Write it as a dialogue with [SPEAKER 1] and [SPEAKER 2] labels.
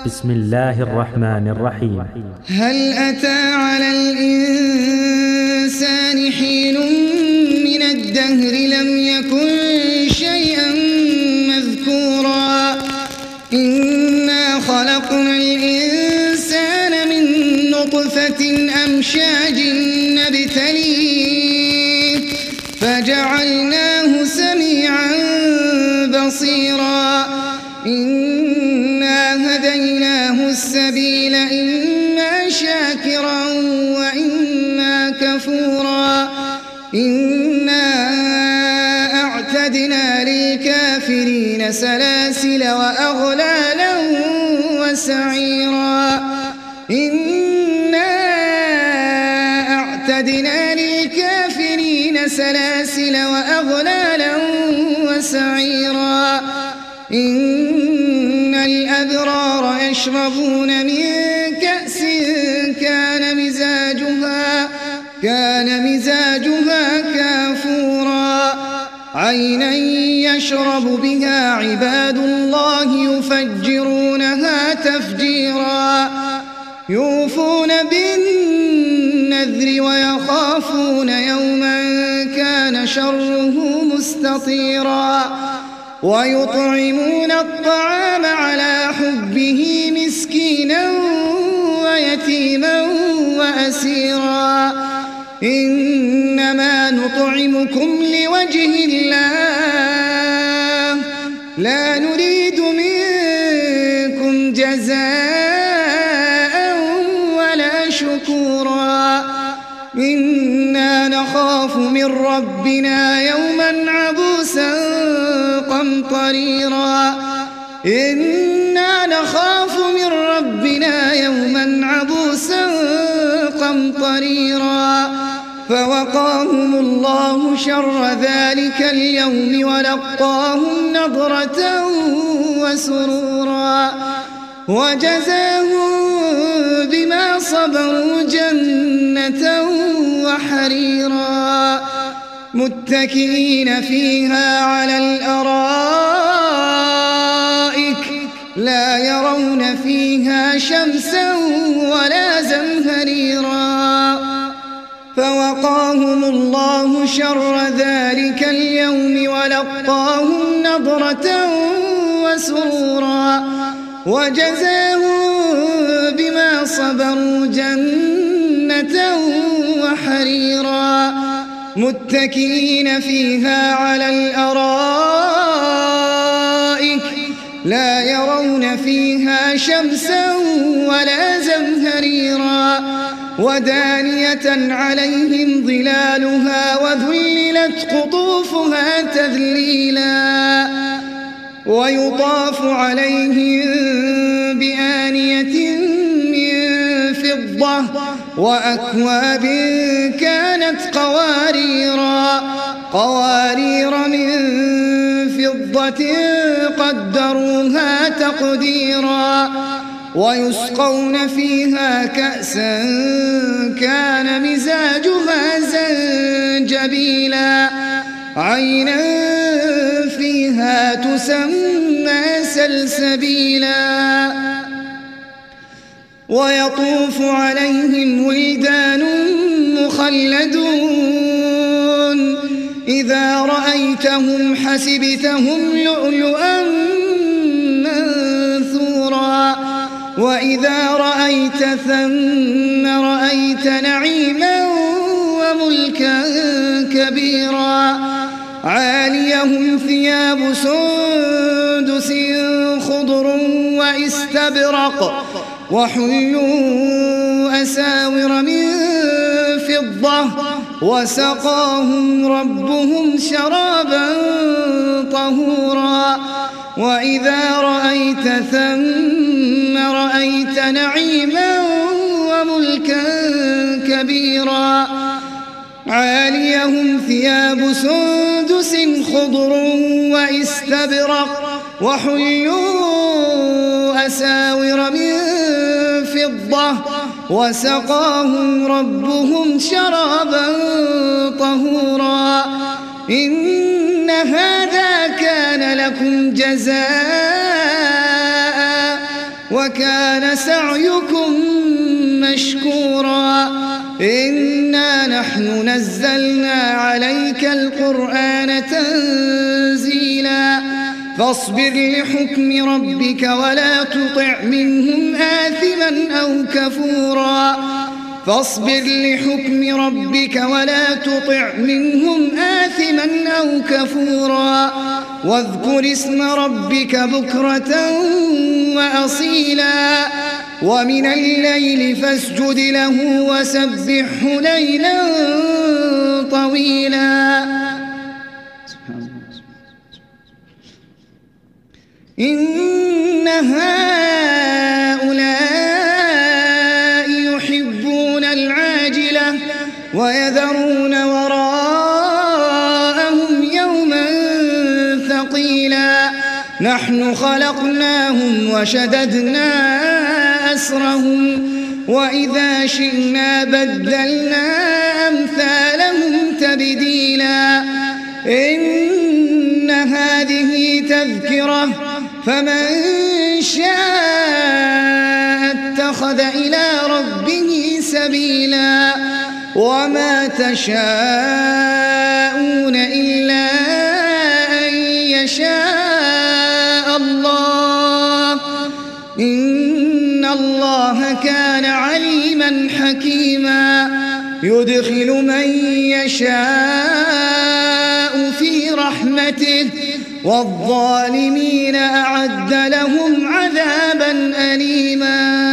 [SPEAKER 1] بسم الله الرحمن الرحيم.
[SPEAKER 2] هل أتى على الإنسان حين من الدهر لم يكن شيئا مذكورا إنا خلقنا الإنسان من نطفة أمشاج نبتليه فجعلناه سميعا بصيرا إنا هديناه السبيل إما شاكرا وإما كفورا إنا أعتدنا للكافرين سلاسل وأغلالا وسعيرا إنا أعتدنا للكافرين سلاسل وأغلالا وسعيرا إن الأبرار يشربون من كأس كان مزاجها كافورا عينا يشرب بها عباد الله يفجرونها تفجيرا يوفون بالنذر ويخافون يوما كان شره مستطيرا ويطعمون الطعام على حبه مسكينا ويتيما وأسيرا إنما نطعمكم لوجه الله لا نريد منكم جزاء ولا شكورا إنا نخاف من ربنا يوما عبوسا قمطريرا إنا نخاف من ربنا يوما عبوسا قمطريرا فوقاهم الله شر ذلك اليوم ولقاهم نضرة وسرورا وجزاهم بما صبروا جنة وحريرا متكئين فيها على الأرائك لا يرون فيها شمسا ولا زمهريرا فوقاهم الله شر ذلك اليوم ولقاهم نضرة وسرورا وجزاهم بما صبروا جنة وحريرا متكئين فيها على الأرائك لا يرون فيها شمسا ولا زمهريرا ودانية عليهم ظلالها وذللت قطوفها تذليلا ويطاف عليهم بآنية من فضة وأكواب كانت قوارير من فضة قدروها تقديرا ويسقون فيها كأسا كان مزاجها زنجبيلا عينا فيها تسمى سلسبيلا ويطوف عليهم ولدان مخلدون إذا رأيتهم حسبتهم لؤلؤا منثورا وإذا رأيت ثم رأيت نعيما وملكا كبيرا عاليهم ثياب سندس خضر واستبرق وحلوا أساور من فضة وسقاهم ربهم شرابا طهورا وإذا رأيت ثم رأيت نعيما وملكا كبيرا عاليهم ثياب سندس خضر واستبرق وحلوا أساور من فضة وسقاهم ربهم شرابا طهورا إن هذا كان لكم جزاء وكان سعيكم مشكورا إنا نحن نزلنا عليك القرآن تنزيلا فاصبر لحكم ربك ولا تطع منهم آثما أو كفورا فاصبر لحكم ربك ولا تطع منهم آثما أو كفورا واذكر اسم ربك بكرة وأصيلا ومن الليل فاسجد له وسبحه ليلا طويلا إن هؤلاء يحبون العاجلة ويذرون وراءهم يوما ثقيلا نحن خلقناهم وشددنا أسرهم وإذا شئنا بدلنا أمثالهم تبديلا إن هذه تذكرة فمن شاء اتخذ إلى ربه سبيلا وما تشاءون إلا أن يشاء الله إن الله كان عليما حكيما يدخل من يشاء في رحمته والظالمين أعد لهم عذابا أليما